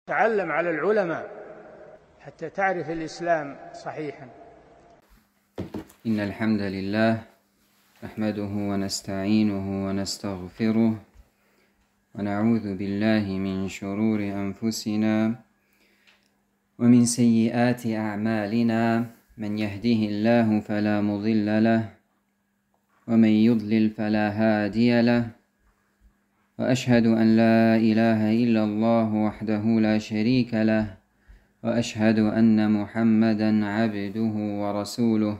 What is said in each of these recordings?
تعلم على العلماء حتى تعرف الإسلام صحيحا. إن الحمد لله نحمده ونستعينه ونستغفره ونعوذ بالله من شرور أنفسنا ومن سيئات أعمالنا. من يهده الله فلا مضل له ومن يضلل فلا هادي له، وأشهد أن لا إله إلا الله وحده لا شريك له، وأشهد أن محمدا عبده ورسوله.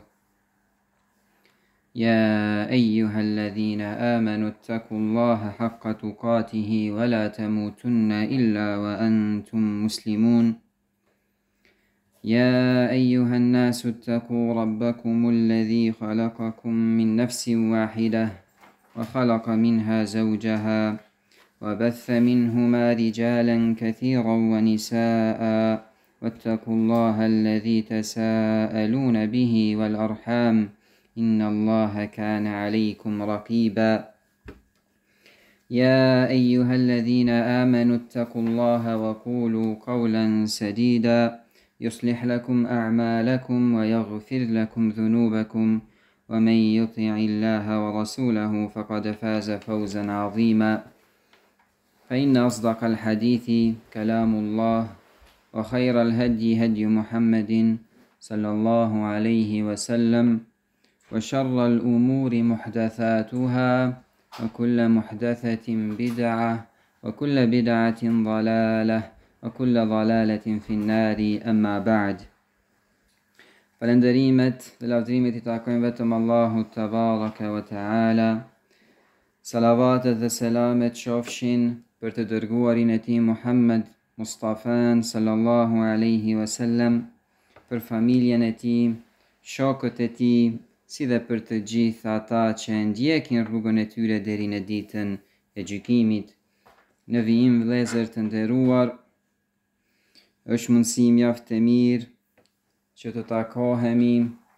يا أيها الذين آمنوا اتقوا الله حق تقاته ولا تموتن إلا وأنتم مسلمون. يا أيها الناس اتقوا ربكم الذي خلقكم من نفس واحدة وخلق منها زوجها وبث منهما رجالا كثيرا ونساء، واتقوا الله الذي تساءلون به والأرحام إن الله كان عليكم رقيبا. يا أيها الذين آمنوا اتقوا الله وقولوا قولا سديدا يصلح لكم أعمالكم ويغفر لكم ذنوبكم، ومن يطع الله ورسوله فقد فاز فوزا عظيما. فإن أصدق الحديث كلام الله، وخير الهدي هدي محمد صلى الله عليه وسلم، وشر الأمور محدثاتها، وكل محدثة بدعة، وكل بدعة ضلالة، وكل ضلالة في النار. أما بعد. فلندريمت للأفدريمة تاكوين بتم الله تبارك وتعالى. صلوات و سلامت شوفشين për të dërguarin e tij Muhammed Mustafan sallallahu alaihi wasallam, për familjen e tij, shokët e tij, si dhe për të gjithë ata që ndjekin rrugën e tyre deri në ditën e gjykimit. Në vijim vëllezër të nderuar, është mundësi mjaft e mirë që të takohemi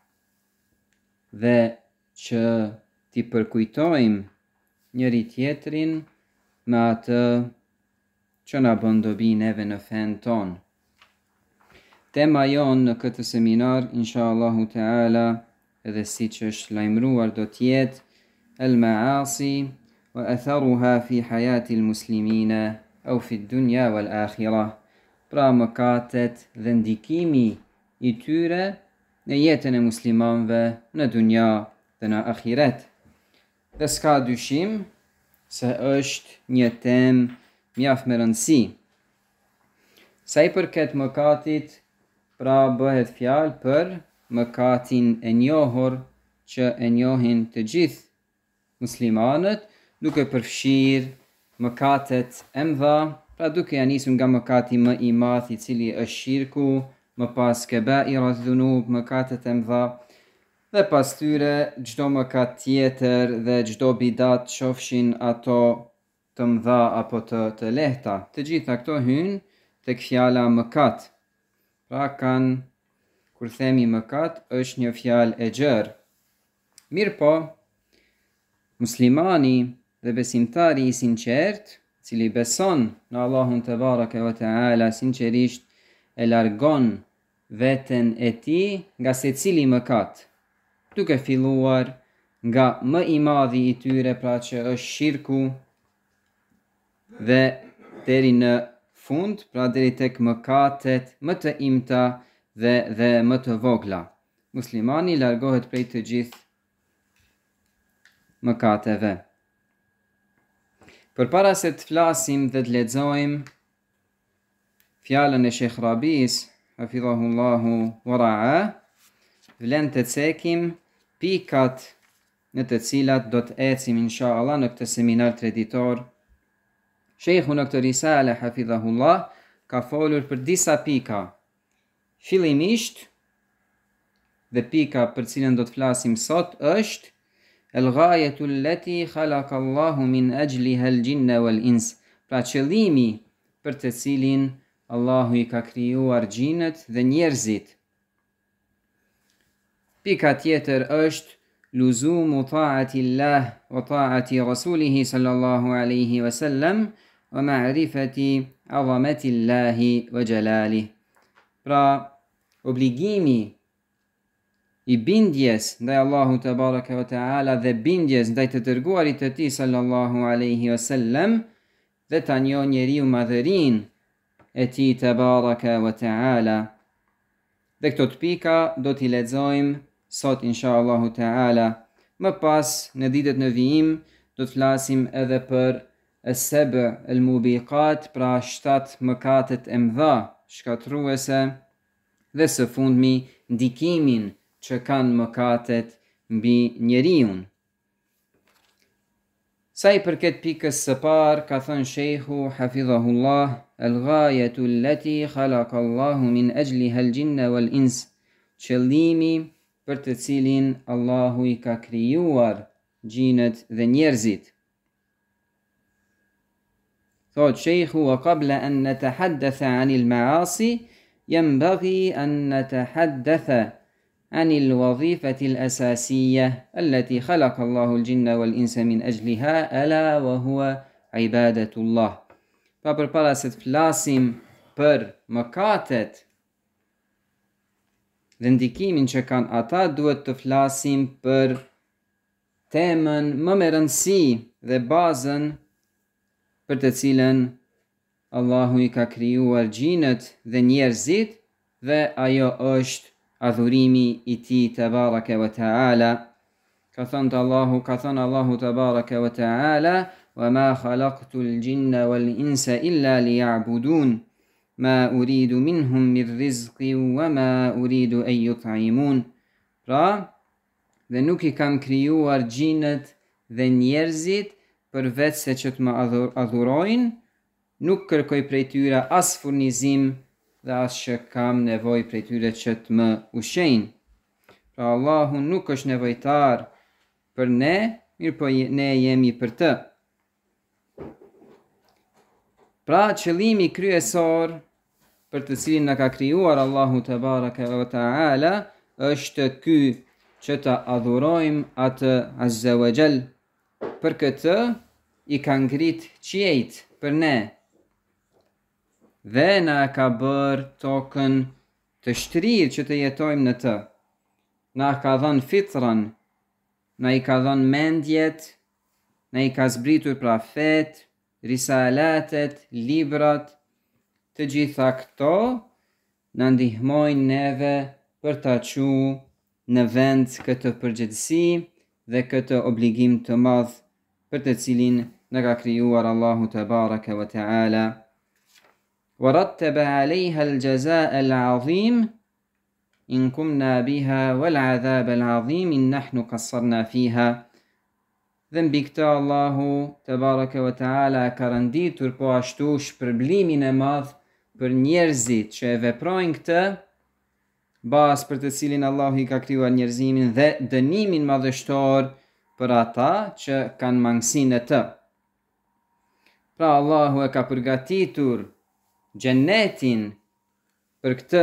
dhe që t'i përkujtojmë njëri tjetrin me atë që na bën dobi neve në fen ton. Tema jonë në këtë seminar, inshallahu ta'ala, edhe si që është lajmruar, do tjetë al-ma'asi wa atharuha fi hayati al-muslimina au fi dunja wal akhirah, pra mëkatet dhe ndikimi i tyre në jetën e muslimanve në dunja dhe në akhiret. Dhe s'ka dyshim se është një temë mjaft me rëndësi. Sa i përket mëkatit, pra bëhet fjalë për mëkatin e njohur që e njohin të gjithë muslimanët, duke përfshirë mëkatet e mëdha, pra duke ja nisur nga mëkati më i madh, i cili është shirku, më pas keba'irat dhunub, mëkatet e mëdha, dhe pas tyre çdo mëkat tjetër dhe çdo bidat, qofshin ato të mëdha apo të lehta. Të gjitha këto hyjnë tek fjala mëkat. Pra kur themi mëkat, është një fjalë e gjerë. Mirë po, muslimani dhe besimtari i sinqert, cili beson në Allahun te baraka wa taala sinqerisht, e largon veten e tij nga secili mëkat, duke filluar nga më i madhi i tyre, pra që është shirku, dhe deri në fund, pra deri tek mëkatet më të imta dhe më të vogla. Muslimani largohet prej të gjithë mëkateve. Përpara se të flasim dhe të lexojmë fjalën e Sheikh Rabis, hafidhahullahu wa ra'a, vlen të cekim pikat në të cilat do të ecim inshallah në këtë seminar traditor. Sheikhu në këtë risale, hafidhahullah, ka folur për disa pika. Fillimisht, dhe pika për cilën do të flasim sot është el-ghajetu allati khalaqa Allahu min ajliha al-jinna wal-ins, pra qëllimi për të cilin Allahu i ka krijuar gjinët dhe njerëzit. Pika tjetër është luzumu ta'ati Allah wa ta'ati Rasulihi sallallahu alaihi wasallam, ومعرفة عظمة الله وجلاله. Pra obligimi I bindjes ndaj Allahut te bareke ve teala dhe bindjes ndaj të dërguarit të tij sallallahu alaihi wasallam dhe ta njoh njeriu madhërinë e tij te bareke ve teala. Dhe këto të pika do t'i lexojmë sot inshallahu teala. Më pas në ditët në vijim do të flasim edhe për as-sab' al-mubiqat, pra 7 mëkatet e mëdha shkatruese dhe së fundmi ndikimin që kanë mëkatet mbi njeriun. Sa I përket pikës së parë, ka thënë Sheikhu hafidhahullah, al-ghayatu allati khalaqa Allahu min ajliha al-jinna wal-ins, qëllimi për të cilin Allahu I ka krijuar gjinët dhe njerëzit. Thot Sheikhu, wa qabla an natahaddatha 'anil ma'asi yanbaghi an natahaddatha عن الوظيفة الأساسية التي خلق الله الجن والإنس من أجلها ألا وهو عبادة الله. Pa përpara se të flasim për mëkatet dhe ndikimin që kanë ata, duhet të flasim për temën më me rëndësi dhe bazën për të cilën Allahu I ka krijuar gjinët dhe njerëzit, dhe ajo është adhurimi I tij te bareke ve teala. Ka thënë Allahu te bareke ve teala, wa ma khalaqtu al-jinna wal-insa illa liya'budun ma uridu minhum min rizqin wa ma uridu an yut'imun. Pra, dhe nuk I kam krijuar gjinët dhe njerëzit përveç se që të më adhurojnë, nuk kërkoj prej tyre as furnizim dhe as që kam nevoj prej tyre që të më ushqejnë. Pra Allahu nuk është nevojtar për ne, mirë po ne jemi për të. Pra qëllimi kryesor për të cilin na ka krijuar Allahu te bareke ve teala është ky, që ta adhurojmë atë azza wa jall. Për këtë I ka ngrit qiejt për ne dhe na ka bërë tokën të shtrirë që të jetojmë në të. Na ka dhënë fitrën, na I ka dhënë mendjet, na I ka zbritur profet, risalatet, librat. Të gjitha këto na ndihmojnë neve për ta çuar në vend këtë përgjegjësi dhe këtë obligim të madh për të cilin na ka krijuar Allahu te bareke ve teala. ورتب عليها الجزاء العظيم إن قمنا بها والعذاب العظيم إن نحن قصرنا فيها. Dhe mbi këtë Allahu te bareke ve teala ka renditur po ashtu shpërblimin e madh për njerëzit që e veprojnë këtë, bazë për të cilin Allahu I ka krijuar njerëzimin, dhe dënimin madhështor për ata që kanë mangësinë e të. Pra Allahu e ka përgatitur gjennetin për këtë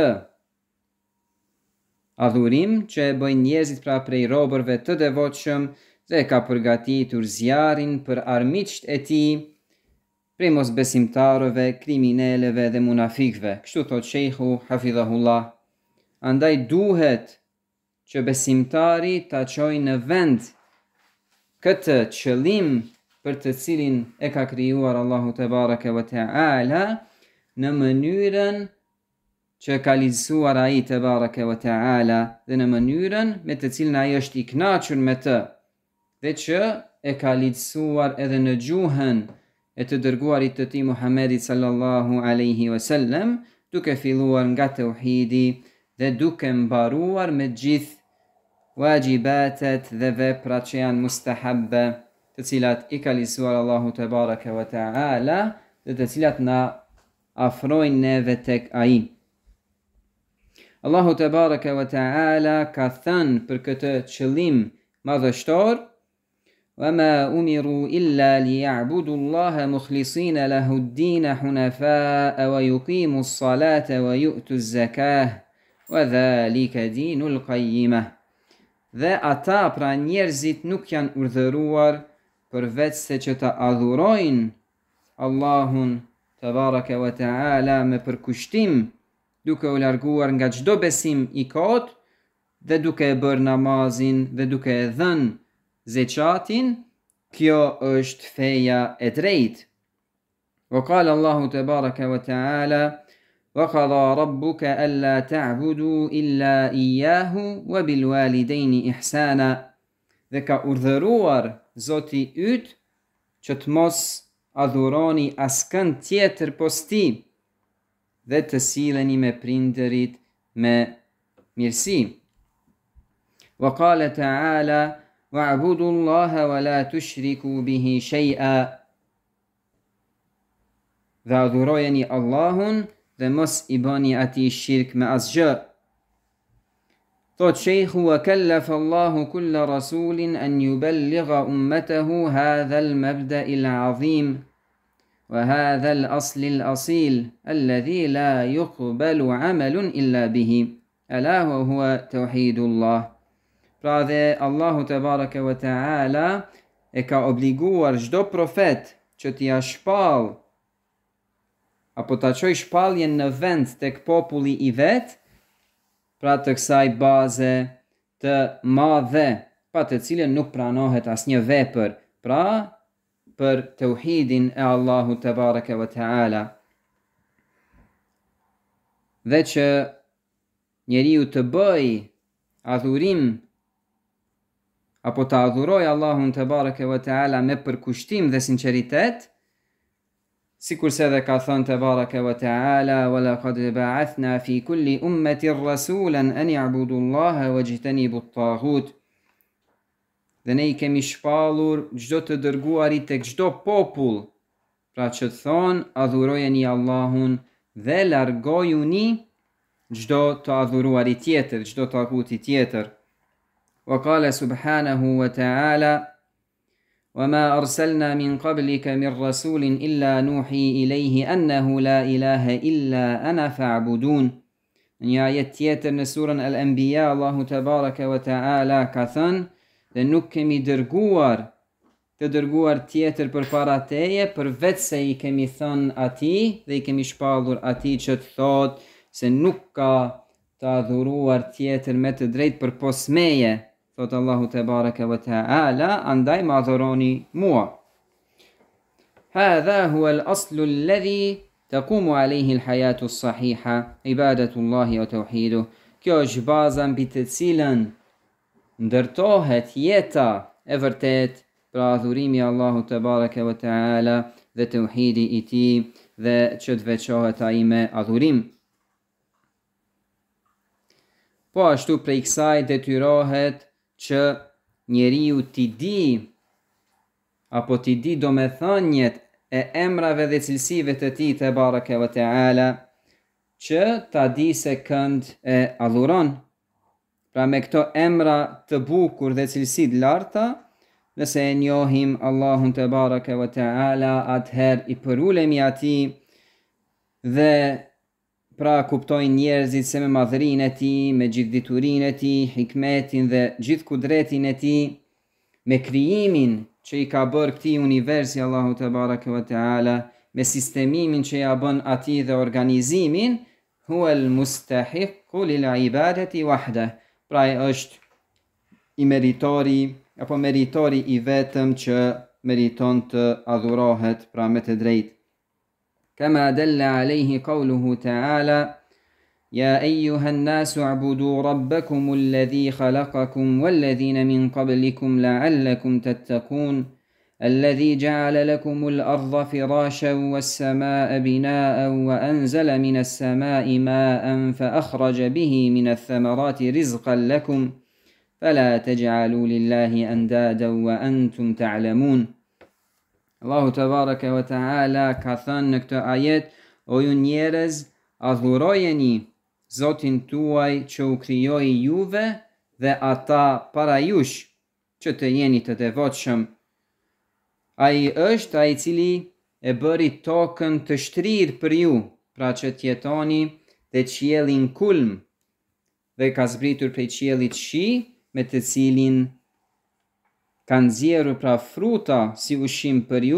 adhurim që e bëjnë njerëzit, pra prej robërve të devotshëm, dhe ka përgatitur zjarin për armiqt e tij, prej mosbesimtarëve, kriminalëve dhe munafikëve. Kështu thot Sheikhu hafidhahullah. Andaj duhet që besimtari ta çojë në vend këtë qëllim për të cilin e ka krijuar Allahu te bareke ve teala, në mënyrën që ka lidhësuar ai te bareke ve teala dhe në mënyrën me të cilën ai është I kënaqur me të, dhe që e ka lidhësuar edhe në gjuhën e të dërguarit të tij Muhammedit sallallahu alaihi wasallam, duke filluar nga tauhidi dhe duke mbaruar me gjithë wajibatet dhe veprat që janë mustahabbe, të cilat I ka lidhësuar Allahu te bareke ve teala dhe të cilat na afrojnë neve tek ai. Allahu te bareke ve teala ka thënë për këtë qëllim madhështor: وما أمروا إلا ليعبدوا الله مخلصين له الدين حنفاء ويقيموا الصلاة ويؤتوا الزكاة وذلك دين القيمة. Dhe ata, pra njerëzit, nuk janë urdhëruar përveç se që ta adhurojnë Allahun të baraka wa ta'ala me përkushtim, duke u larguar nga çdo besim i kot, dhe duke e bërë namazin dhe duke e dhënë zeqatin, kjo është feja e drejtë. Wa qala Allahu tabaraka wa ta'ala: wa qada rabbuka alla ta'budu illa iyyahu wa bil walidayni ihsana. Dhe ka urdhëruar Zoti yt që të mos adhuroni askënd tjetër pos tij dhe të silleni me prindërit me mirësi. Wa qala ta'ala: wa'budu Allaha wa la tushriku bihi shay'a. Dhe adhurojeni Allahun dhe mos i bëni atij shirk me asgjë. Thot Sheikhu: wa kallafa Allahu kulla rasulin an yuballigha ummatahu hadha al-mabda' al-'azim wa hadha al-asl al-asil alladhi la yuqbalu 'amalun illa bihi, ala wa huwa tauhidullah. Pra dhe Allahu tabaraka wa ta'ala e ka obliguar çdo profet që t'ia shpall apo ta çoj shpalljen në vend tek populli i vet, pra të kësaj baze të madhe, pa të cilën nuk pranohet asnjë vepër, pra për tauhidin e Allahut te baraka wa taala. Dhe që njeriu të bëj adhurim apo të adhuroj Allahun te baraka wa taala me përkushtim dhe sinqeritet, sikur se dhe ka thënë te baraka wa taala: wa laqad ba'athna fi kulli ummatin rasulan an ya'budu Allaha wajtanibu at-taghut. Dhe ne I kemi shpallur çdo të dërguarit tek çdo popull, pra që të thonë adhurojeni Allahun dhe largojuni çdo të adhuruari tjetër, çdo taguti tjetër. Wa qala subhanahu wa ta'ala: وما أرسلنا من قبلك من رسول إلا نوحي إليه أنه لا إله إلا أنا فاعبدون. Një ajet tjetër në surën Al-Anbiya, Allahu tabaraka wa ta'ala ka thënë: dhe nuk kemi dërguar tjetër përpara teje, përveç se I kemi thënë atij dhe I kemi shpallur atij që të thotë se nuk ka të adhuruar tjetër me të drejtë përpos meje. Thot Allahu tabaraka wa ta'ala, andaj ma adhuroni mua. Hadha huwa al-aslu alladhi taqumu alayhi al-hayatu as-sahiha, ibadatullahi wa tauhiduh. Kjo është baza mbi të cilën ndërtohet jeta e vërtet, pra adhurimi Allahu tabaraka wa ta'ala dhe tauhidi I tij dhe që të veçohet ai me adhurim. Po ashtu prej kësaj detyrohet që njeriu t'i di apo t'i di domethënjet e emrave dhe cilësive të tij te baraka wa ta'ala, që ta di se kënd e adhuron. Pra me këto emra të bukur dhe cilësi të larta, nëse e njohim Allahun te baraka wa ta'ala, atëherë I përulemi atij dhe pra kuptojnë njerëzit se me madhërinë e tij, me gjithë diturinë e tij, hikmetin dhe gjithë kudretin e tij, me krijimin që I ka bërë këtij universi Allahu te baraka wa ta'ala, me sistemimin që ja bën atij dhe organizimin, huwa al-mustahiqu lil-ibadati wahdah. Pra është I meritori apo meritori I vetëm që meriton të adhurohet pra me të drejtë. كما دل عليه قوله تعالى: يا أيها الناس اعبدوا ربكم الذي خلقكم والذين من قبلكم لعلكم تتقون الذي جعل لكم الأرض فراشا والسماء بناء وأنزل من السماء ماء فأخرج به من الثمرات رزقا لكم فلا تجعلوا لله أندادا وأنتم تعلمون. Allahu tabaraka wa ta'ala ka thënë në këtë ajet: o ju njerëz, adhurojeni Zotin tuaj që u krijoi juve dhe ata para jush, që të jeni të devotshëm. Ai është ai I cili e bëri tokën të shtrirë për ju, pra që t'jetoni, dhe qiellin kulm, dhe ka zbritur prej qiellit shi, me të cilin kanë nxjerrur pra fruta si ushqim për ju,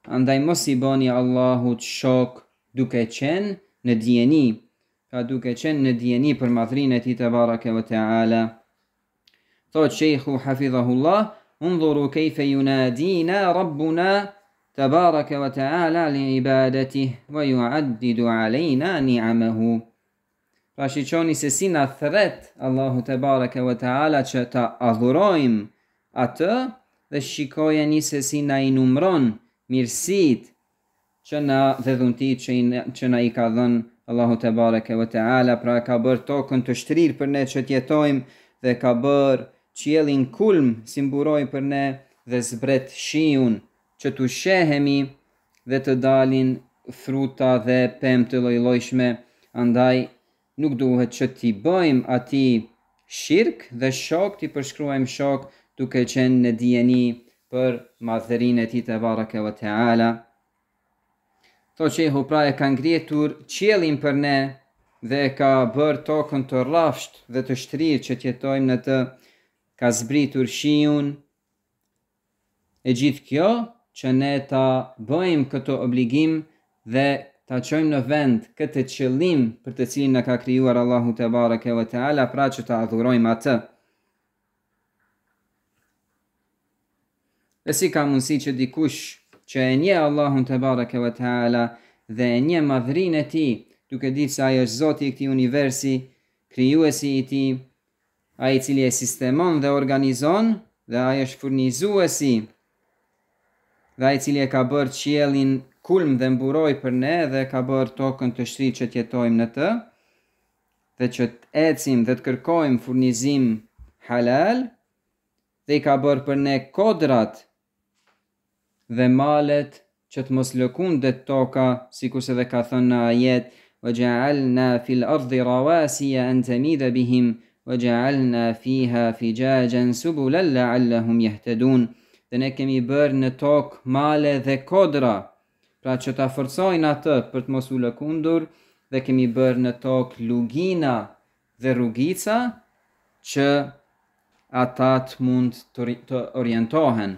andaj mos I boni Allahut shok duke qenë në dijeni, pra duke qenë në dijeni për madhrinë e Tij te bareke ve teala. Thot Sheikhu hafidhahullah, unzuru kejfe yunadina rabbuna تبارك وتعالى لعبادته ويعدد علينا نعمه. Pra shiqoni se si na thret Allahu te bareke ve teala që ta adhurojmë atë dhe shikojeni se si na I numron mirësitë që na dhe dhuntitë që na I ka dhënë Allahu te bareke ve teala. Pra ka bërë tokën të shtrirë për ne që t'jetojmë dhe ka bërë qiellin kulm si mburoj për ne dhe zbret shiun që t'u shehemi dhe të dalin fruta dhe pemë të lloj-llojshme. Andaj nuk duhet që t'i bëjmë atij shirk dhe shok, t'i përshkruajmë shok duke qenë në dijeni për madhërinë e Tij te bareke ve teala. Thot Sheikhu, pra e ka ngritur qiellin për ne dhe ka bërë tokën të rrafsht dhe të shtrirë që t'jetojmë në të, ka zbritur shiun, e gjithë kjo që ne ta bëjmë këto obligim dhe ta çojmë në vend këtë qëllim për të cilin na ka krijuar Allahu te bareke ve teala, pra që ta adhurojmë atë. Dhe si ka mundësi që dikush që e njeh Allahun te bareke ve teala dhe e njeh madhrinë e Tij, duke ditë se ai është Zoti I këtij universi, krijuesi I tij, ai I cili e sistemon dhe organizon, dhe ai është furnizuesi, dhe ai I cili e ka bërë qiellin kulm dhe mburoj për ne dhe ka bërë tokën të shtrirë që t'jetojmë në të, dhe që t'ecim dhe t'kërkojmë furnizim halal, dhe I ka bërë për ne kodrat dhe malet që t'mos lëkundet toka, sikurse dhe ka thënë në ajet, وَجَعَلْنَا فِي الْأَرْضِ رَوَاسِيَ أَن تَمِيدَ بِهِمْ وَجَعَلْنَا فِيهَا فِجَاجًا سُبُلًا لَعَلَّهُمْ يَهْتَدُونَ. Dhe ne kemi bërë në tokë male dhe kodra, pra që ta forcojnë atë për të mos u lëkundur, dhe kemi bërë në tokë lugina dhe rrugica që ata të mund të orientohen.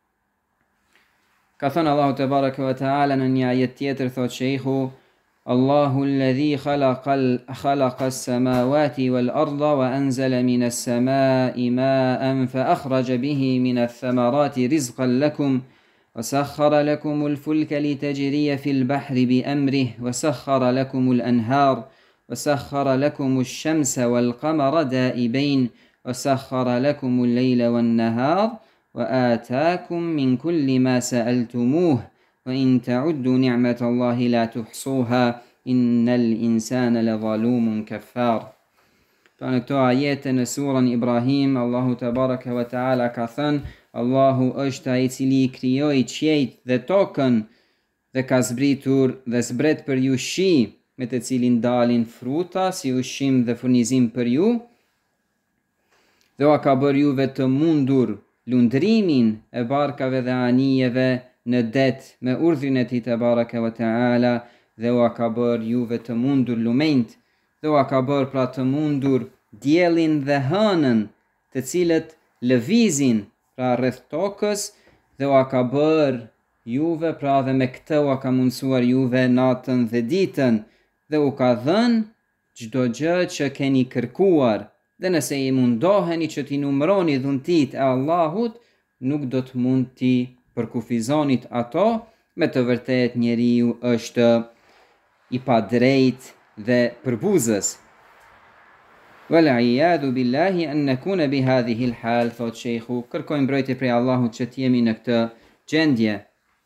Ka thënë Allahu te bareke ve teala në një ajet tjetër, thot Sheikhu, Allahu alladhi khalaqa as-samawati wal-ardha wa anzala mina as-samai ma'an fa akhraja bihi mina ath-thamarati rizqan lakum wa sakhkhara lakum al-fulka litajriya fi al-bahri bi amrihi wa sakhkhara lakum al-anhar wa sakhkhara lakum ash-shamsa wal-qamara da'ibain wa sakhkhara lakum al-layla wan-nahar وآتاكم من كل ما سألتموه وإن تعدوا نعمة الله لا تحصوها إن الإنسان لظلوم كفار. Pra në këto ajete në surën Ibrahim, Allahu te bareke ve teala ka thënë, Allahu është ai I cili I krijoi qiejt dhe tokën dhe ka zbritur dhe zbret për ju shi me të cilin dalin fruta si ushqim dhe furnizim për ju, dhe ua ka bërë juve të mundur lundrimin e barkave dhe anijeve në det me urdhrin e Tij te bareke ve teala, dhe ua ka bërë juve të mundur lumenjt, dhe ua ka bërë pra të mundur diellin dhe hënën, të cilët lëvizin pra rreth tokës, dhe ua ka bërë juve pra dhe me këtë ua ka mundsuar juve natën dhe ditën, dhe u ka dhënë çdo gjë që keni kërkuar. Dhe nëse I mundoheni që t'i numroni dhuntit e Allahut, nuk do të mund t'i përkufizonit ato, me të vërtet njeriu është I padrejt dhe përbuzës. Wal-iyadhu billahi an nakuna bi hadhihi al-hal, thot Sheikhu, kërkojmë mbrojtje prej Allahut që t'jemi në këtë gjendje.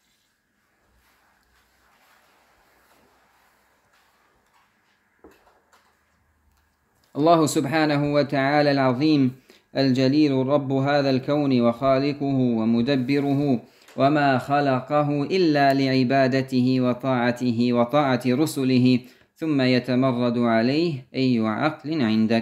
الله سبحانه وتعالى العظيم الجليل رب هذا الكون وخالقه ومدبره وما خلقه إلا لعبادته وطاعته وطاعة رسله ثم يتمرد عليه أي عقل عندك.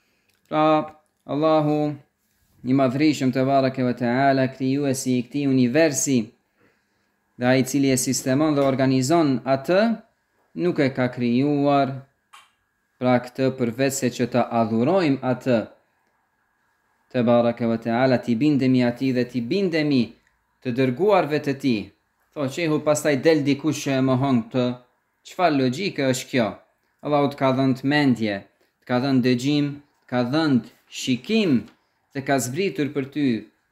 الله I madhrishëm te bareke ve teala, krijuesi I këtij universi, dhe ai I cili e sistemon dhe organizon atë, nuk e ka krijuar pra këtë përveç se që ta adhurojmë atë te bareke ve teala, t'i bindemi atij dhe t'i bindemi të dërguarve të Tij. Shehu pastaj del dikush që e mohon këtë. Çfarë logjike është kjo? Allahu të ka dhënë mendje, të ka dhënë dëgjim, të ka dhënë shikim dhe ka zbritur për ty.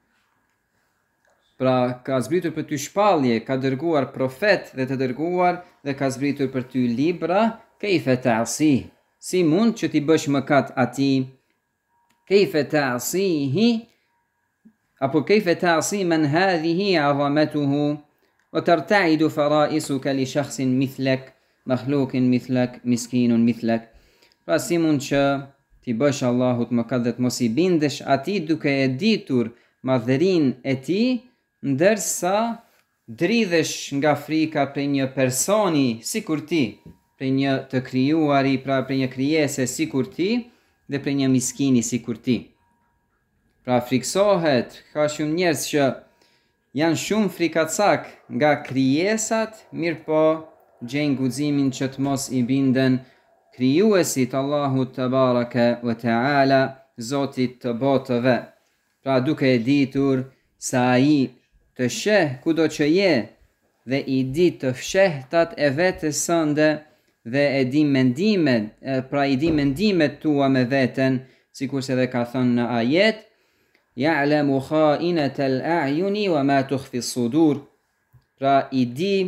Pra ka zbritur për ty shpallje, ka dërguar profet dhe të dërguar dhe ka zbritur për ty libra, kejfe ta'si. Si mund që ti bësh mëkat atij? Kejfe ta'sihi apo kejfe ta'si men hadhihi 'azamatuhu wa tarta'idu fara'isuka li shakhsin mithlak, makhluqin mithlak, miskinun mithlak. Pra si mund që ti bësh Allahut mëkat dhe të mos i bindesh atij duke e ditur madhërinë e tij, ndërsa dridhesh nga frika për një personi sikur ti, për një të krijuari, pra për një krijese sikur ti dhe për një miskini sikur ti. Pra friksohet, ka shumë njerëz që janë shumë frikacak nga krijesat, mirë po gjejnë guximin që të mos i binden krijuesit Allahut te baraka wa taala, Zotit të botëve. Pra duke e ditur sa ai të sheh kudo që je dhe i di të fshehtat e vetes sënde dhe e di mendimet, pra i di mendimet tua me veten, sikurse dhe ka thënë në ajet, ya'lamu kha'inatal a'yuni wa ma tukhfi as-sudur. Pra i di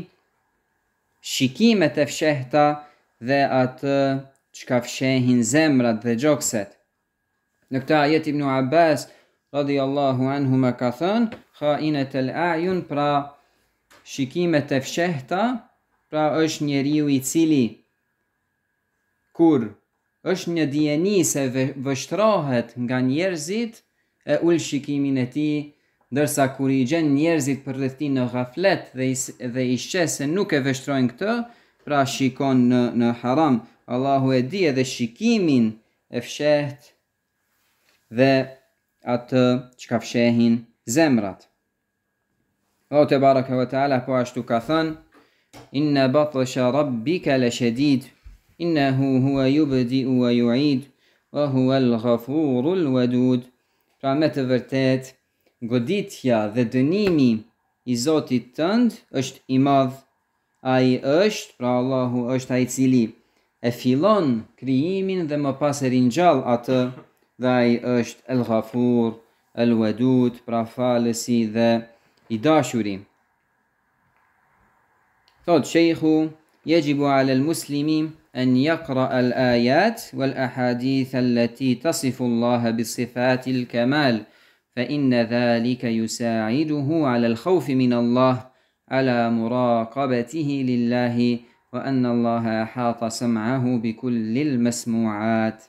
shikimet e fshehta dhe atë çka fshehin zemrat dhe gjokset. Në këtë ajet Ibn Abbas radhiyallahu anhu ma ka thënë kha'inatal a'yun, pra shikimet e fshehta, pra është njeriu i cili kur është një dijeni se vështrohet nga njerëzit, e ul shikimin e tij, ndërsa kur i gjen njerëzit për rreth tij në ghaflet dhe i sheh se nuk e vështrojnë këtë, pra shikon në haram. Allahu e di edhe shikimin e fshehtë dhe atë çka fshehin zemrat. Allahu te baraka wa taala po ashtu ka thënë, inna batsha rabbika lashadid, innahu huwa yubdi'u wa yu'id, wa huwa al-ghafurul wadud. Pra me të vërtet, goditja dhe dënimi i Zotit tënd është i madh. Ai është, pra Allahu është ai cili e fillon krijimin dhe më pas e ringjall atë, dhe ai është El-Ghafur, El-Wadud, pra falësi dhe i dashuri. Thot Sheikhu, yajibu 'ala al-muslimi an yaqra' al-ayat wal-ahadith allati tasifu Allah bi-sifati al-kamal, fa inna dhalika yusa'iduhu 'ala al-khawf min Allah, على مراقبته لله وأن الله أحاط سمعه بكل المسموعات.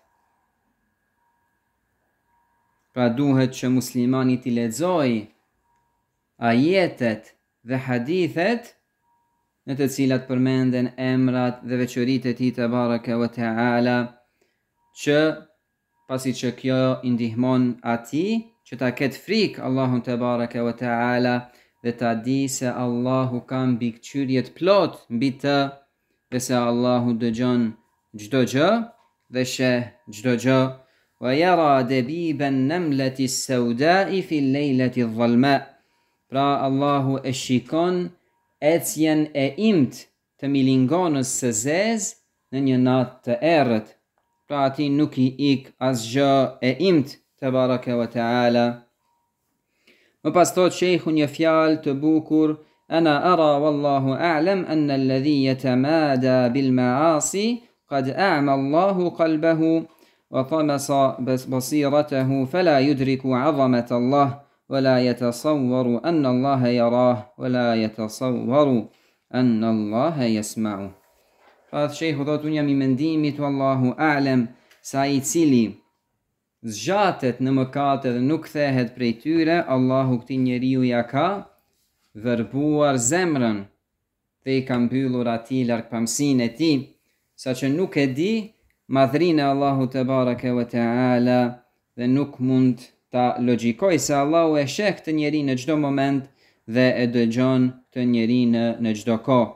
Pra duhet që muslimani t'i lexoj ajetet dhe hadithet në të cilat përmenden emrat dhe veçoritë e tij te baraka wa taala, që pasi që kjo i ndihmon atij që ta ketë frikë Allahun te baraka wa taala dhe ta di se Allahu ka mbikëqyrje të plot mbi të, dhe se Allahu dëgjon çdo gjë dhe sheh çdo gjë. Wa yara dabiban namlati as-sauda'i fi al-laylati adh-dhalma. Pra Allahu e shikon ecjen e imt të milingonës së zezë në një natë të errët. Pra ati nuk i ik asgjë e imt te baraka wa taala. Më pas thot Sheikhu një fjalë të bukur, ana ara wallahu a'lam anna alladhi yatamada bil ma'asi qad a'ma Allahu qalbahu wa tamasa basiratahu fala yudriku 'azamata Allah wa la yatasawwaru anna Allah yarah wa la yatasawwaru anna Allah yasma'u. Pra Sheikhu thot, unë jam i mendimit wallahu a'lam, sa i cili zgjatet në mëkate dhe nuk kthehet prej tyre, Allahu këtij njeriu ja ka vërbuar zemrën dhe i ka mbyllur atij largpamësinë e tij, saqë nuk e di madhrinë e Allahut te baraka wa taala dhe nuk mund ta logjikoj se Allahu e sheh këtë njeri në çdo moment dhe e dëgjon këtë njeri në çdo kohë.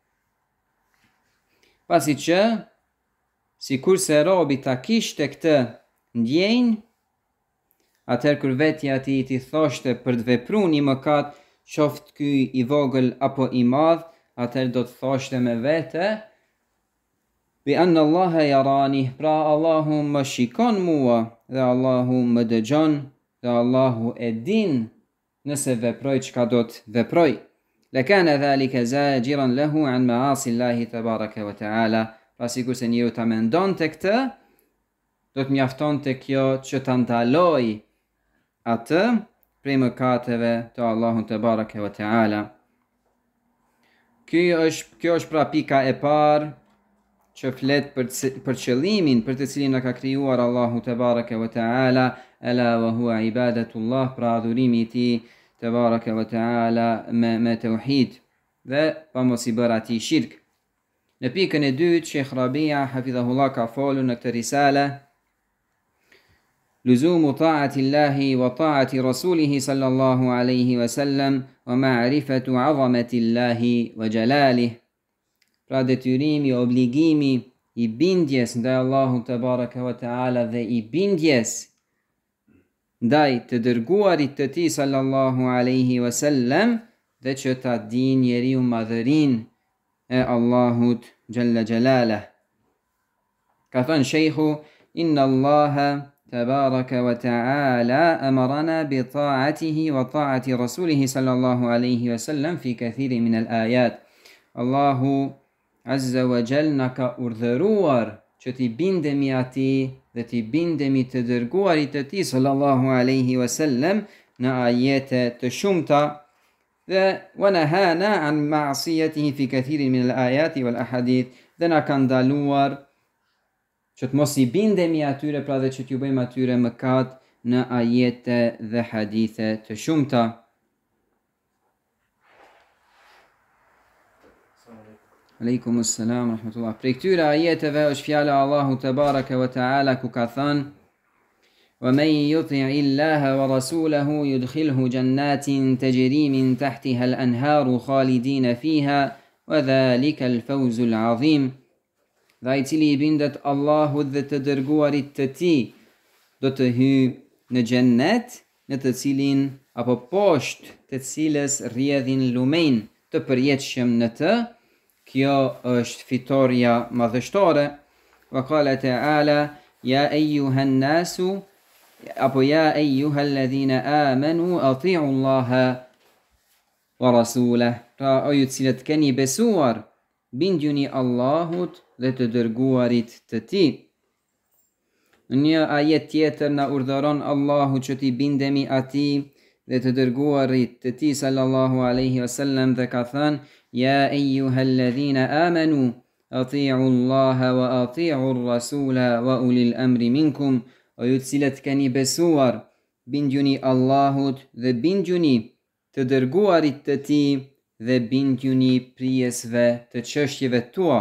Pasi që sikurse robi ta kishte këtë ndjenjë, atëherë kur vetja ati ti thoshte për të vepruar një mëkat, qoft ky i vogël apo i madh, atëherë do të thoshte me vete, bi anna Allaha yarani, pra Allahu më shikon mua dhe Allahu më dëgjon dhe Allahu e din nëse veproj çka do të veproj. Lakana dhalika zajiran lahu an ma'asi Allahi tabaraka wa ta'ala. Pra sikur se njeriu ta mendonte këtë, do të mjaftonte kjo që ta ndaloj atë prej mëkateve të Allahut tabaraka wa ta'ala. Kjo është pra pika e parë që flet për qëllimin për të cilin na ka krijuar Allahu tabaraka wa ta'ala, ala wa huwa ibadatullah, pra adhurimi i tij tabaraka wa ta'ala me tauhid dhe pa mos i bërë atij shirk. Në pikën e dytë, Sheikh Rabia hafidhahullah ka folur në këtë risale لزوم طاعة الله وطاعة رسوله صلى الله عليه وسلم ومعرفة عظمة الله وجلاله. Pra detyrimi, obligimi i bindjes ndaj Allahut te baraka wa taala dhe i bindjes ndaj të dërguarit të tij sallallahu alaihi wasallam, dhe që ta din njeriu madhërinë e Allahut jalla jalalah. Ka thënë sheikhu, inna Allaha تبارك وتعالى أمرنا بطاعته وطاعة رسوله صلى الله عليه وسلم في كثير من الآيات. الله عز وجل نكا أرذروار që t'i bindemi ati dhe t'i bindemi të dërguarit të tij sallallahu alaihi wasallam në ajete të shumta, dhe wa nahana an ma'siyatihi fi kathirin min al-ayati wal ahadith, dhe na ka ndaluar që të mos i bindemi atyre, pra dhe që t'ju bëjmë atyre mëkat në ajete dhe hadithe të shumta. Aleikum assalam rahmatullah. Prej këtyre ajeteve është fjala Allahu tabaraka wa ta'ala ku ka thënë: وَمَنْ يُطِعِ اللَّهَ وَرَسُولَهُ يُدْخِلْهُ جَنَّاتٍ تَجْرِي مِنْ تَحْتِهَا الْأَنْهَارُ خَالِدِينَ فِيهَا وَذَلِكَ الْفَوْزُ الْعَظِيمُ. Dhe ai cili i bindet Allahut dhe të dërguarit të tij do të hyjë në xhennet, në të cilin apo poshtë të cilës rrjedhin lumenj të përjetshëm në të. Kjo është fitoria madhështore. Wa qala ta'ala ya ayyuhan nasu, apo ya ayyuhal ladhina amanu ati'u Allaha wa rasulahu. Pra o ju cilët keni besuar, bindjuni Allahut dhe të dërguarit të tij. Në një ajet tjetër na urdhëron Allahu që t'i bindemi atij dhe të dërguarit të tij sallallahu alaihi wasallam, dhe ka thënë: ya ayyuhalladhina amanu ati'u Allaha wa ati'u ar-rasula wa ulil amri minkum. O ju të cilët keni besuar, bindjuni Allahut dhe bindjuni të dërguarit të tij dhe bindjuni prijesve të çështjeve tua.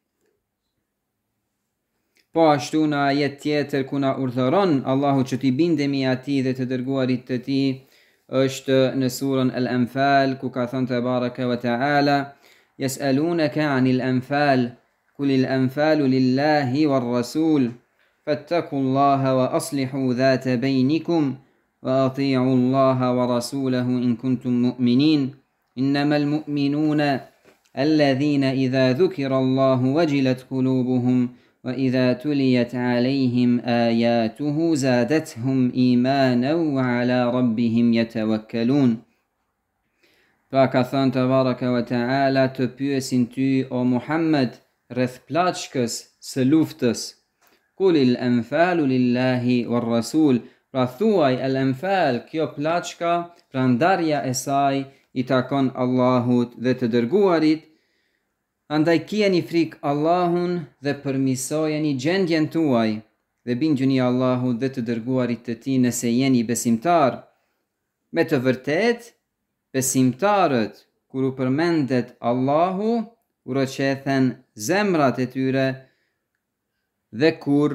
Po ashtu në ajet tjetër ku na urdhëron Allahu që t'i bindemi atij dhe të dërguarit të tij është në surën Al-Anfal, ku ka thënë tebaraka wa ta'ala: yas'alunaka 'anil anfal qul al-anfalu lillahi war-rasul fattaqullaha wa aslihu dhata bainikum wa ati'u Allaha wa rasulahu in kuntum mu'minin innamal mu'minuna alladhina idha dhukira Allahu wajilat qulubuhum وَإِذَا تُلِيَتْ عَلَيْهِمْ آيَاتُهُ زَادَتْهُمْ إِيمَانًا وَعَلَى رَبِّهِمْ يَتَوَكَّلُونَ. Pra ka thënë tebaraka wa ta'ala, të pyesin ty o Muhammed rreth plaçkës së luftës. Kulil anfalu lillahi war rasul. Pra thuaj al-anfal, kjo plaçka, pra ndarja e saj i takon Allahut dhe të dërguarit. Andaj kjeni frik Allahun dhe përmisojeni gjendjen tuaj dhe bindjuni Allahut dhe të dërguarit të tij nëse jeni besimtar. Me të vërtet, besimtarët, kur u përmendet Allahu, u rrëqethen zemrat e tyre, dhe kur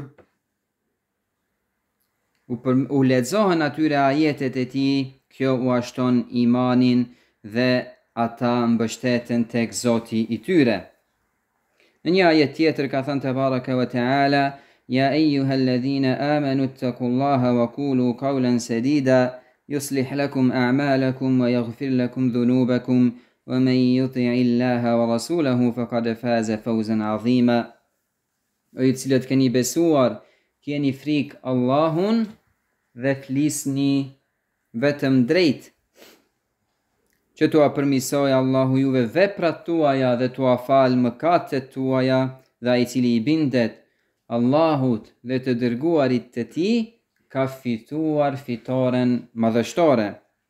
u lexohen atyre ajetet e tij, kjo u ashton imanin dhe ata mbështeten tek Zoti i tyre. Në një ajet tjetër ka thënë tebaraka wa ta'ala: ya ayyuhalladhina amanu ittaqullaha wa qulu qawlan sadida يصلح لكم أعمالكم ويغفر لكم ذنوبكم ومن يطع الله ورسوله فقد فاز فوزا عظيما. O ju cilët keni besuar, keni frikë Allahun dhe flisni vetëm drejt, që t'ua përmisoj Allahu juve veprat tuaja dhe t'ua fal mëkatet tuaja, dhe ai cili i bindet Allahut dhe të dërguarit të tij ka fituar fitoren madhështore.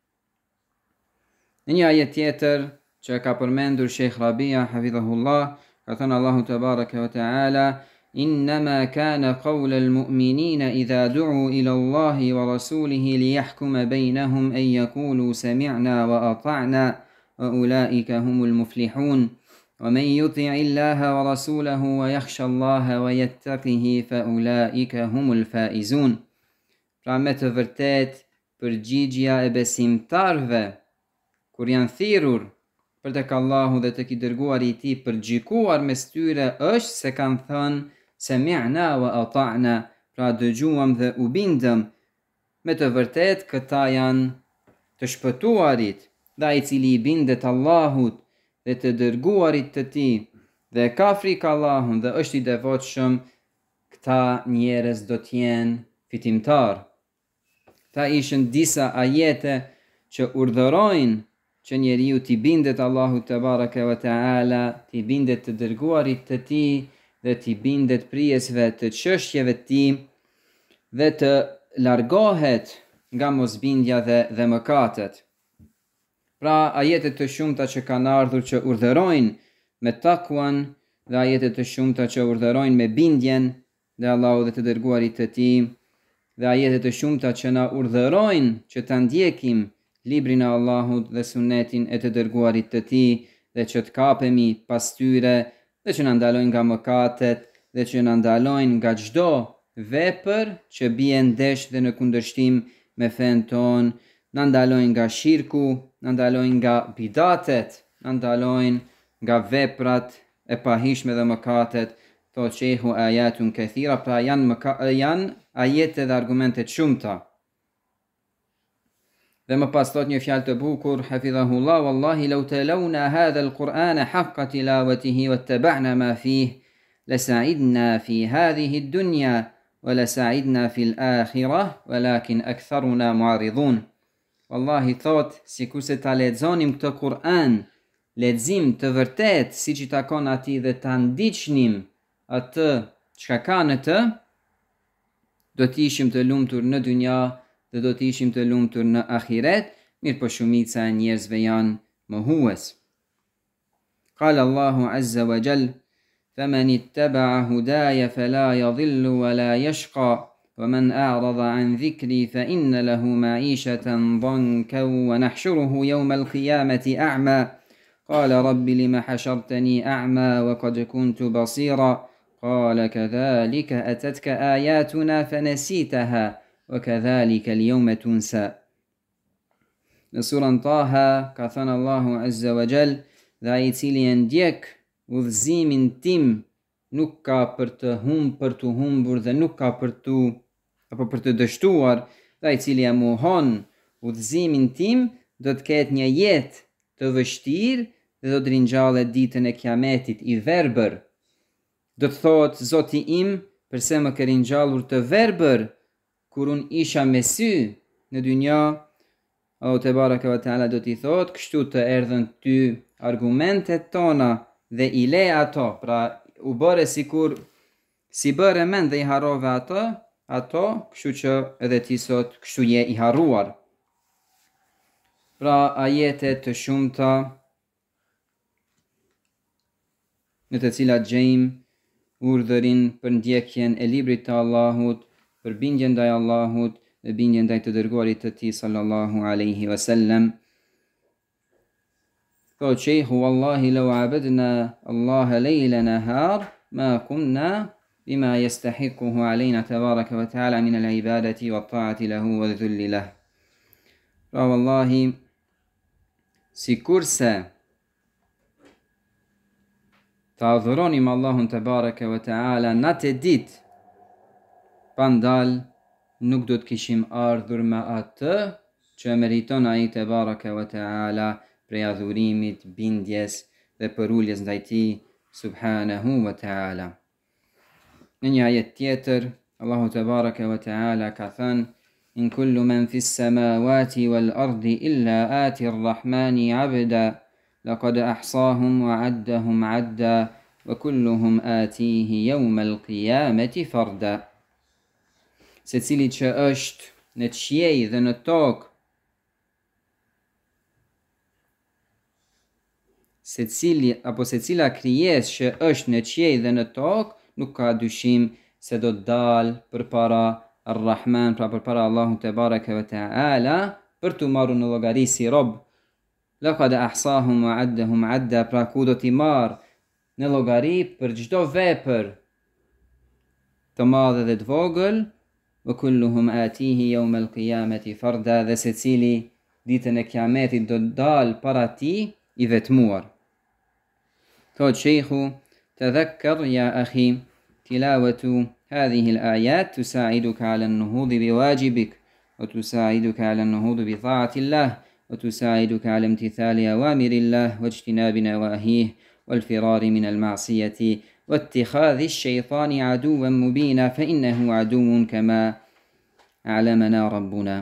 Në një ajet tjetër që ka përmendur Sheikh Rabia hafidhahullah, ka thënë Allahu tebaraka ve teala: إنما كان قول المؤمنين إذا دعوا إلى الله ورسوله ليحكم بينهم أن يقولوا سمعنا وأطعنا وأولئك هم المفلحون ومن يطع الله ورسوله ويخشى الله ويتقه فأولئك هم الفائزون. Pra me të vërtet, përgjigjja e besimtarve, kur janë thirrur për tek Allahu dhe tek i dërguari i tij përgjikuar mes tyre, është se kanë thënë sami'na wa ata'na, pra dëgjuam dhe u bindëm. Me të vërtet, këta janë të shpëtuarit, dhe ai i cili i bindet Allahut dhe të dërguarit të tij dhe ka frikë Allahun dhe është i devotshëm, këta njerëz do të jenë fitimtar. Ta ishin disa ajete që urdhërojnë që njeriu t'i bindet Allahut te baraka ve taala, t'i bindet të dërguarit të tij dhe t'i bindet prijesve të çështjeve të tij dhe të largohet nga mosbindja dhe mëkatet. Pra ajetet të shumta që kanë ardhur që urdhërojnë me takwan dhe ajetet të shumta që urdhërojnë me bindjen dhe Allahut dhe të dërguarit të tij, dhe ajetet të shumta që na urdhërojnë që ta ndjekim librin e Allahut dhe sunetin e të dërguarit të tij dhe që të kapemi pas tyre dhe që na ndalojnë nga mëkatet dhe që na ndalojnë nga çdo vepër që bie ndesh dhe në kundërshtim me fen ton, na ndalojnë nga shirku, na ndalojnë nga bidatet, na ndalojnë nga veprat e pahishme dhe mëkatet. Thot shehu ayatun kathira, pra janë ajete dhe argumente shumta. Dhe më pas thot një fjalë të bukur, hafidhahullah: wallahi law talawna hadha al-Qur'ana haqqa tilawatihi wattaba'na ma fihi lasa'idna fi hadhihi ad-dunya wa lasa'idna fi al-akhirah walakin aktharuna mu'aridun. Wallahi thot, sikurse ta lexonim këtë Kur'an, lexim të vërtet siç i takon atij dhe ta ndiqnim atë çka ka në të, do të ishim të lumtur në dynja dhe do të ishim të lumtur në ahiret, mirë po shumica e njerëzve janë mohues. Qala Allahu azza wa jall: "Faman ittaba'a hudaya fala yadhillu wa la yashqa, wa man a'rada 'an dhikri fa inna lahu ma'ishatan dhankan wa nahshuruhu yawma al-qiyamati a'ma. Qala rabbi lima hashartani a'ma wa qad kuntu basira. Qala kadhalika atatka ayatuna fanasitaha wa kadhalika al-yawma tunsa." Në surën Taha ka thënë Allahu azza wa jall: "Dhe ai i cili e ndjek udhëzimin tim nuk ka për të humbur dhe nuk ka për të dështuar, dhe ai i cili e mohon udhëzimin tim do të ketë një jetë të vështirë dhe do të rinjallet ditën e kiametit i verbër." Do të thotë, Zoti im, përse më ke rinjallur të verbër kur unë isha me sy në dynja, Allahu te baraka ve taala do t'i thotë, kështu të erdhën ty argumentet tona dhe i le ato, pra u bëre si bëre mend dhe i harrove ato, kështu që edhe ti sot kështu je i harruar. Pra ajete të shumta në të cilat gjejmë urdhërin për ndjekjen e librit të Allahut, për bindjen ndaj Allahut dhe bindjen ndaj të dërguarit të tij sallallahu alaihi wasallam. Thot sheikhu: "Wallahi law abadna Allah layla nahar ma kunna bima yastahiquhu alayna tabaraka wa ta'ala min al-ibadati wa ta'ati lahu wa dhulli lahu." Pra wallahi, sikurse ta adhuronim Allahun tabaraka wa ta'ala natë e ditë pandal, nuk do të kishim ardhur me atë që meriton ai te baraka wa ta'ala prej adhurimit, bindjes dhe përuljes ndaj tij subhanahu wa ta'ala. Në një ajet tjetër, Allahu te baraka wa ta'ala ka thënë: In kullu man fis samawati wal ardi illa ati ar-rahmani 'abda laqad ahsahum wa 'addahum 'adda wa kulluhum atihi yawma al-qiyamati farda. Secili që është në qiej dhe në tokë, secila krijesë që është në qiej dhe në tokë, nuk ka dyshim se do të dalë përpara Ar-Rahman, pra përpara Allahu te baraka wa ta'ala, për të marrë në llogari si rob. Laqad ahsahum wa 'addahum 'adda, pra ku do t'i marrë në llogari për çdo vepër të madhe dhe të vogël, wa kulluhum atihi yawm al-qiyamati farda, dhe secili ditën e kiametit do të dalë para tij i vetmuar. Thot sheikhu: تذكر يا أخي تلاوة هذه الآيات تساعدك على النهوض بواجبك وتساعدك على النهوض بطاعة الله وتساعدك على امتثال أوامر الله واجتناب نواهيه والفرار من المعصية واتخاذ الشيطان عدوا مبينا فإنه عدو كما علمنا ربنا.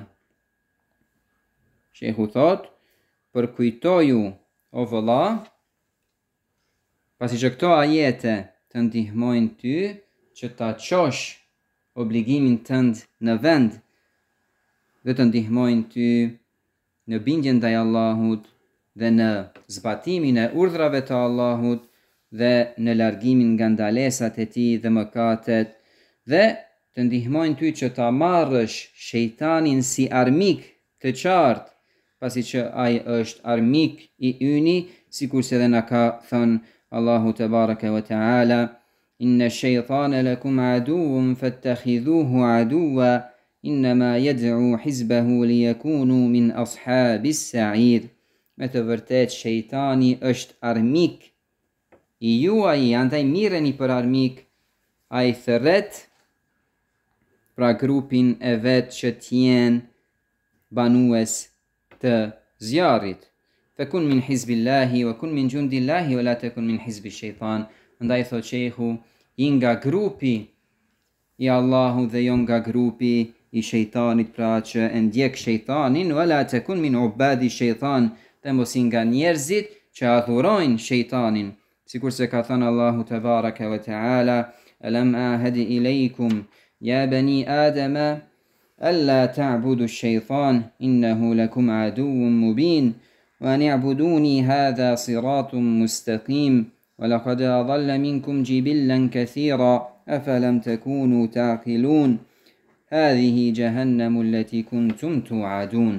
شيخ thot: përkujtoju o vëlla, pasi që këto ajete të ndihmojnë ty që ta qosh obligimin tënd në vend dhe të ndihmojnë ty në bindjen ndaj Allahut dhe në zbatimin e urdhrave të Allahut dhe në largimin nga ndalesat e tij dhe mëkatet, dhe të ndihmojnë ty që ta marrësh shejtanin si armik të qartë, pasi që ai është armik i yni, sikurse dhe na ka thënë Allahu te baraka wa ta'ala: Inna ash-shaytana lakum aduwwun fattakhidhuhu aduwwa innama yad'u hizbahu liyakunu min ashabis sa'ir. Me të vërtet shejtani është armik i juaj, andaj mireni për armik, ai thërret pra grupin e vet që t'jenë banues të zjarrit. Fakun min hizbillahi wa kun min jundillahi wa la takun min hizbi shejtan. Andaj thot sheikhu, i nga grupi i Allahu dhe jo nga grupi i shejtanit, pra që e ndjek shejtanin, wa la takun min ubadi shejtan, dhe mos i nga njerëzit që adhurojnë shejtanin, sikurse ka thënë Allahu te baraka wa ta'ala: Alam ahad ilaykum ya bani adama alla ta'budu ash-shaytan innahu lakum aduwwun mubin وأن اعبدوني هذا صراط مستقيم ولقد أضل منكم جبلا كثيرا أفلم تكونوا تعقلون هذه جهنم التي كنتم توعدون.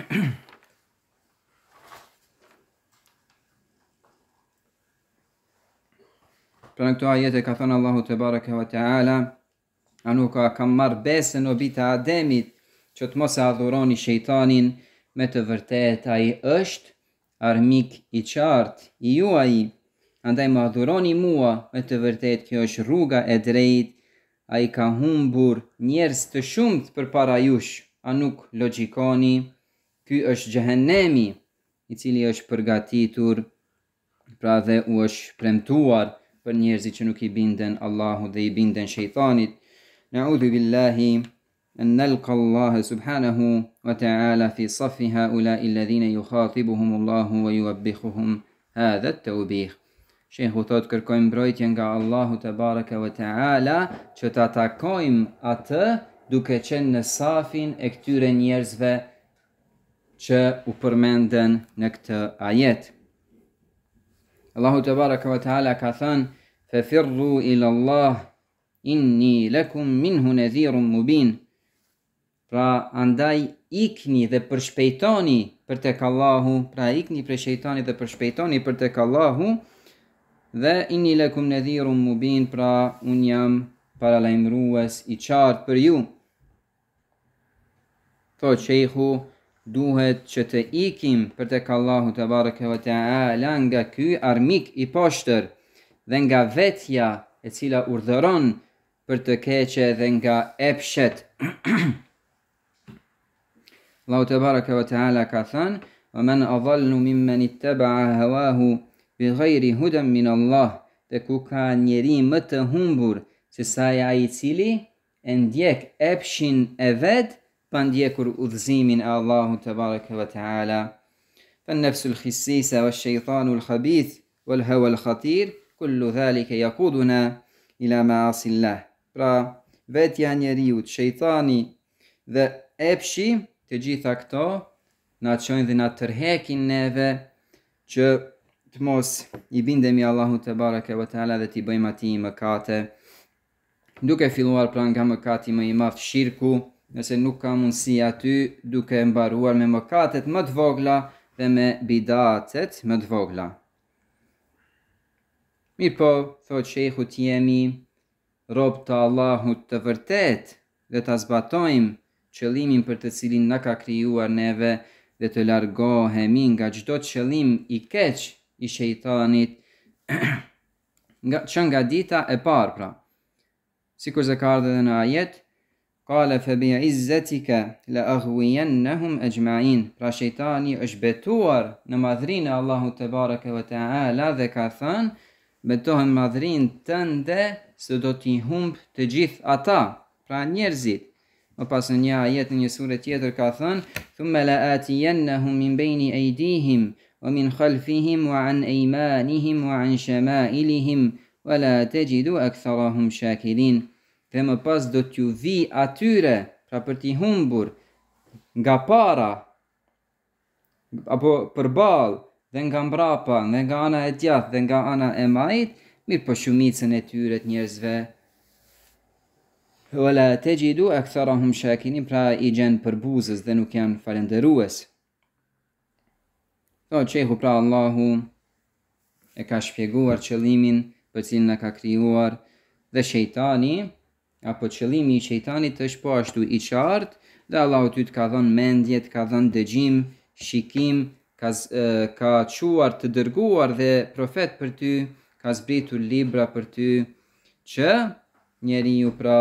Pra në këto ajete ka thënë Allahu te baraka wa ta'ala: a nuk kam marrë besën o bita Ademit që të mos e adhuroni shejtanin, me të vërtet ai është armik i qartë i juaj, andaj më adhuroni mua, me të vërtet kjo është rruga e drejtë, ai ka humbur njerëz të shumt përpara jush, a nuk logjikoni? Ky është xhehenemi, i cili është përgatitur, pra dhe u është premtuar për njerëzit që nuk i binden Allahut dhe i binden shejtanit. Na'udhu billahi أن نلقى الله سبحانه وتعالى في صف هؤلاء الذين يخاطبهم الله ويوبخهم هذا التوبيخ. Sheikhu thot, kërkojmë mbrojtje nga Allahu te baraka wa ta'ala që ta takojmë atë duke qenë në safin e këtyre njerëzve që u përmenden në këtë ajet. Allahu te baraka wa ta'ala ka thënë: Fafirru ila Allah inni lakum minhu nadhirun mubin. Pra andaj ikni dhe përshpejtoni për tek Allahu, pra ikni prej shejtanit dhe përshpejtoni për tek Allahu, dhe inni lakum nadhirun mubin, pra un jam paralajmërues i qartë për ju. Thot sheikhu, duhet që të ikim për tek Allahu te baraka wa ta'ala nga ky armik i poshtër dhe nga vetja e cila urdhëron për të keqe dhe nga epshet. Allahu te baraka wa ta'ala ka thënë: "Wa man adallu mimman ittaba'a hawahu bighayri hudan min Allah." Dhe ku ka njeri më të humbur se sa ai i cili e ndjek epshin e vet pa ndjekur udhëzimin e Allahut te baraka wa ta'ala. فالنفس الخسيسة والشيطان الخبيث والهوى الخطير كل ذلك يقودنا إلى معاصي الله. Pra vetja e njeriut, shejtani dhe epshi, të gjitha këto na çojnë dhe na tërhekin neve që të mos i bindemi Allahut te baraka wa taala dhe t'i bëjmë atij mëkate. Duke filluar pra nga mëkati më i madh shirku, nëse nuk ka mundësi aty, duke mbaruar me mëkatet më të vogla dhe me bidatet më të vogla. Mirë po, thot shejhu, jemi rob të Allahut të vërtet dhe ta zbatojmë qëllimin për të cilin na ka krijuar neve dhe të largohemi nga çdo qëllim i keq i shejtanit që nga dita e parë pra. Sikur se ka ardhur në ajet, qala fa bi izzatika la aghwiyannahum ajma'in. Pra shejtani është betuar në madhrinë e Allahut te baraka wa taala dhe ka thënë: betohem madhrinë tënde se do t'i humb të gjithë ata, pra njerëzit. Më pas në një ajet në një sure tjetër ka thënë: thumma la atiyannahum min bayni aydihim wa min khalfihim wa an aymanihim wa an shama'ilihim wa la tajidu aktharahum shakirin. Dhe më pas do t'ju vi atyre, pra për t'i humbur, nga para apo përballë dhe nga mbrapa, dhe nga ana e djathtë dhe nga ana e majt, mirë po shumicën e tyre të njerëzve wala tajidu aktharahum shakirin, pra i gjen përbuzës dhe nuk janë falënderues. Shehu, pra Allahu e ka shpjeguar qëllimin për cilin na ka krijuar dhe shejtani, apo qëllimi i shejtanit është po ashtu i qartë, dhe Allahu ty të ka dhënë mendje, të ka dhënë dëgjim, shikim, ka quar të dërguar dhe profet për ty, ka zbritur libra për ty, që njeriu pra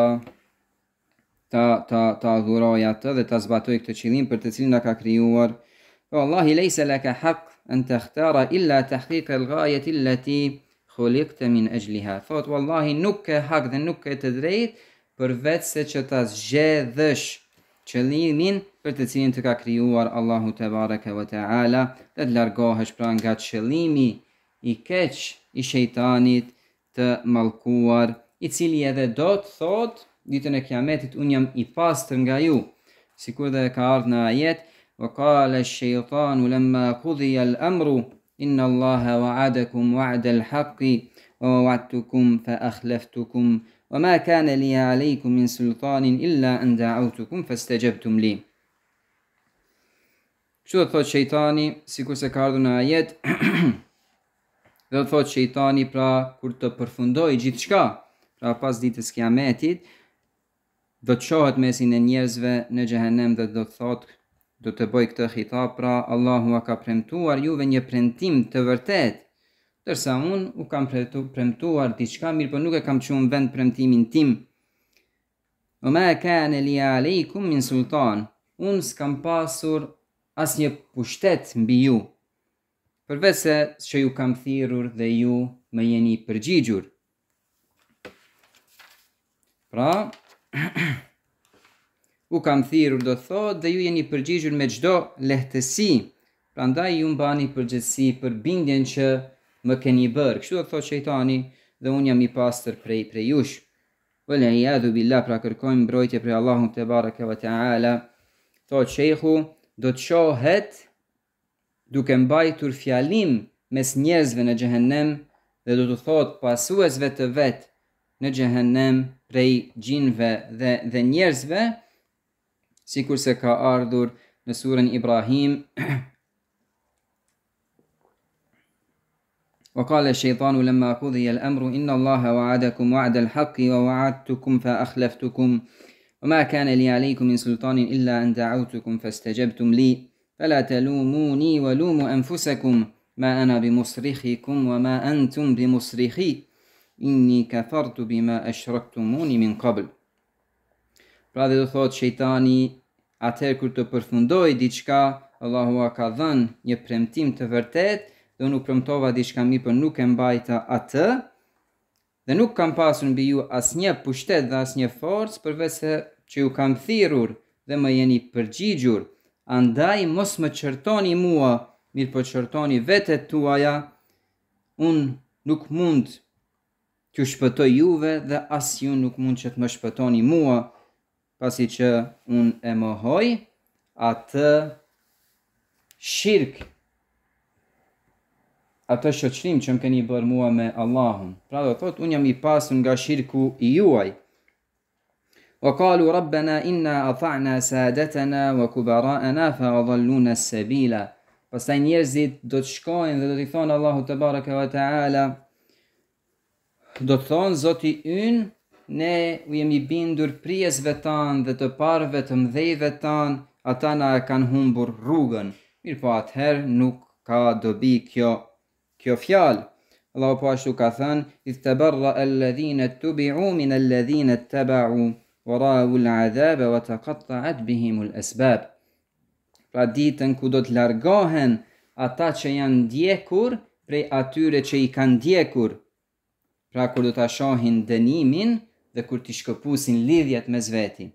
ta adhuroj atë dhe ta zbatoj këtë qëllim për të cilin na ka krijuar. Wallahi laysa laka haqq an takhtara illa tahqiq al-ghayati allati khuliqta min ajliha. Thot wallahi nuk ke hak dhe nuk ke të drejtë përveç se që ta zgjedhësh qëllimin për të cilin të ka krijuar Allahu te baraka wa taala, dhe të largohesh pra nga qëllimi i keq i shejtanit të mallkuar, i cili edhe do të thot ditën e kiametit: unë jam i pastër nga ju. Sikur dhe ka ardhur në ajet: wa qala ash-shaytanu lamma qudiya al-amru inna Allaha wa'adakum wa'da al-haqqi wa wa'adtukum fa akhlaftukum wa ma kana li 'alaykum min sultanin illa an da'awtukum fastajabtum li. Kështu do thot shejtani, sikur se ka ardhur në ajet, do thot shejtani pra kur të përfundoj gjithçka, pra pas ditës kiametit, do të shohet mesin e njerëzve në xhehenem dhe do të thot, do të bëj këtë khitab, pra Allahu a ka premtuar juve një premtim të vërtet, dërsa unë u kam premtuar diçka, mirë po nuk e kam çuar në vend premtimin tim. O ma kana li aleikum min sultan, unë s'kam pasur asnjë pushtet mbi ju, përveç se që ju kam thirrur dhe ju më jeni përgjigjur. Pra u kam thirrur, do thot, dhe ju jeni përgjigjur me çdo lehtësi, prandaj ju mbani përgjegjësi për bindjen që më keni bërë. Kështu do thot shejtani, dhe unë jam i pastër prej jush. Wala iyadu billah, pra kërkojmë mbrojtje prej Allahut te baraka wa taala. Thot shehu, do të shohet duke mbajtur fjalim mes njerëzve në xhehenem, dhe do të thot pasuesve të vet në xhehenem prej gjinve dhe njerëzve, sikur se ka ardhur në surën Ibrahim: وقال الشيطان لما قضي الأمر إن الله وعدكم وعد الحق ووعدتكم فأخلفتكم وما كان لي عليكم من سلطان إلا أن دعوتكم فاستجبتم لي فلا تلوموني ولوموا أنفسكم ما أنا بمصرخكم وما أنتم بمصرخي إني كفرت بما أشركتموني من قبل. Pra dhe do thot shejtani atëherë kur të përfundoj diçka, Allahu a ka dhënë një premtim të vërtet, dhe unë u premtova diçka mirë, por nuk e mbajta atë, dhe nuk kam pasur mbi ju asnjë pushtet dhe asnjë forcë, përveç se që ju kam thirrur dhe më jeni përgjigjur. Andaj mos më çertoni mua, mirë po çertoni vetet tuaja. Unë nuk mund t'ju shpëtoj juve dhe as ju nuk mund që të më shpëtoni mua, pasi që unë e mohoj atë shirk, atë shoqërim që më keni bërë mua me Allahun. Pra do thot, unë jam i pasur nga shirku i juaj. Wa qalu rabbana inna ata'na sadatana wa kubara'ana fa adalluna as-sabila. Pastaj njerëzit do të shkojnë dhe do t'i thonë Allahu te baraka wa taala, do të thonë Zoti ynë, ne u jemi bindur prijesve tanë dhe të parëve të mdhejve tanë, ata na e kanë humbur rrugën. Mirë po atëherë nuk ka dobi kjo fjalë. Allahu po ashtu ka thënë, idh tabarra alladhina tubi'u min alladhina taba'u wa ra'u al'adhaba wa taqatta'at bihim al-asbab. Pra ditën ku do të largohen ata që janë ndjekur prej atyre që i kanë ndjekur. Pra kur do ta shohin dënimin dhe kur t'i shkëpusin lidhjet mes veti.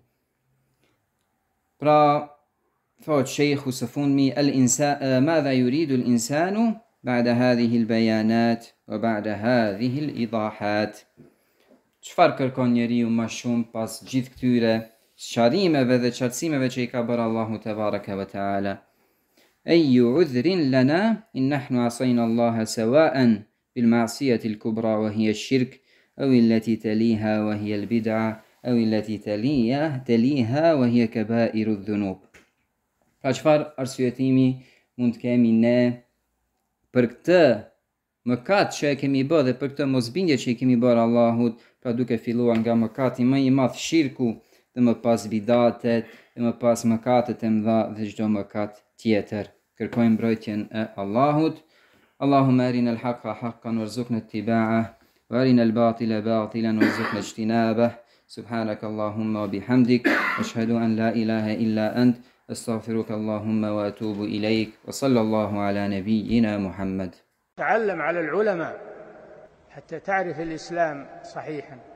Pra thot shejhu së fundmi, madha yuridu al-insanu ba'da hadhihi al-bayanat wa ba'da hadhihi al-idahat. Çfarë kërkon njeriu më shumë pas gjithë këtyre sqarimeve dhe qartësimeve që i ka bërë Allahu te baraka wa taala? Ayyu udhrin lana in nahnu asayna Allah sawa'an bil ma'siyati al-kubra wa hiya ash-shirk aw allati taliha wa hiya al-bid'a aw allati taliha wa hiya kaba'iru adh-dhunub. Pra çfarë arsyetimi mund të kemi ne për këtë mëkat që e kemi bërë dhe për këtë mosbindje që i kemi bërë Allahut, pra duke filluar nga mëkati më i madh shirku, dhe më pas bidatet, dhe më pas mëkatet e mëdha dhe çdo mëkat tjetër. Kërkojmë mbrojtjen e Allahut. Allahumma arina al-haqqa haqqan warzuqna ittiba'ah, wa arina al-batila batilan warzuqna ijtinabah. Subhanaka Allahumma wa bihamdik, ashhadu an la ilaha illa ant, أستغفرك اللهم وأتوب إليك وصلى الله على نبينا محمد. تعلم على العلماء حتى تعرف الإسلام صحيحا.